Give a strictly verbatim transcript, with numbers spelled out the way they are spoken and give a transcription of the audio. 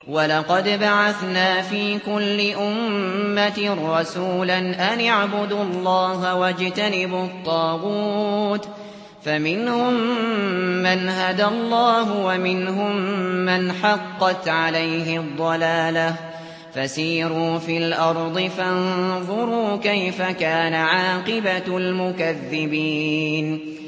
وَلَقَدْ بَعَثْنَا فِي كُلِّ أُمَّةٍ رَّسُولًا أَنِ اعْبُدُوا اللَّهَ وَاجْتَنِبُوا الطَّاغُوتَ ۖ فَمِنْهُم مَّنْ هَدَى اللَّهُ وَمِنْهُم مَّنْ حَقَّتْ عَلَيْهِ الضَّلَالَةُ ۚ فَسِيرُوا فِي الْأَرْضِ فَانظُرُوا كَيْفَ كَانَ عَاقِبَةُ الْمُكَذِّبِينَ